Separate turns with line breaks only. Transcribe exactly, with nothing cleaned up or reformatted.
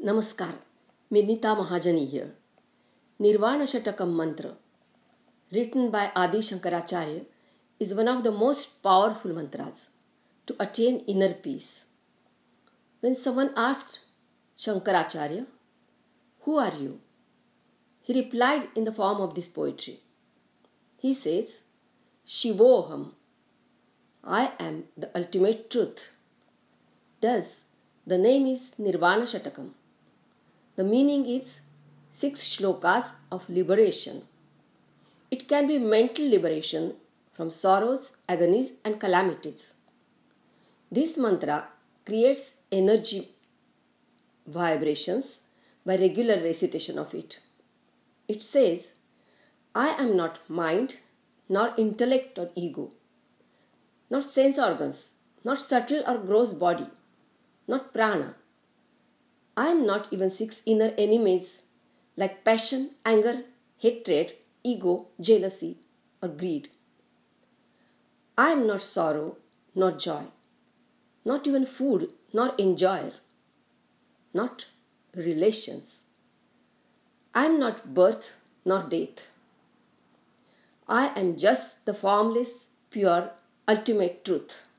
Namaskar, Nita Mahajani here. Nirvana Shatakam mantra, written by Adi Shankaracharya, is one of the most powerful mantras to attain inner peace. When someone asked Shankaracharya, "Who are you?" he replied in the form of this poetry. He says, "Shivoham, I am the ultimate truth." Thus, the name is Nirvana Shatakam. The meaning is six shlokas of liberation. It can be mental liberation from sorrows, agonies, and calamities. This mantra creates energy vibrations by regular recitation of it. It says, "I am not mind, nor intellect or ego, not sense organs, not subtle or gross body, not prana. I am not even six inner enemies like passion, anger, hatred, ego, jealousy, or greed. I am not sorrow, nor joy, not even food, nor enjoyer, not relations. I am not birth, nor death. I am just the formless, pure, ultimate truth."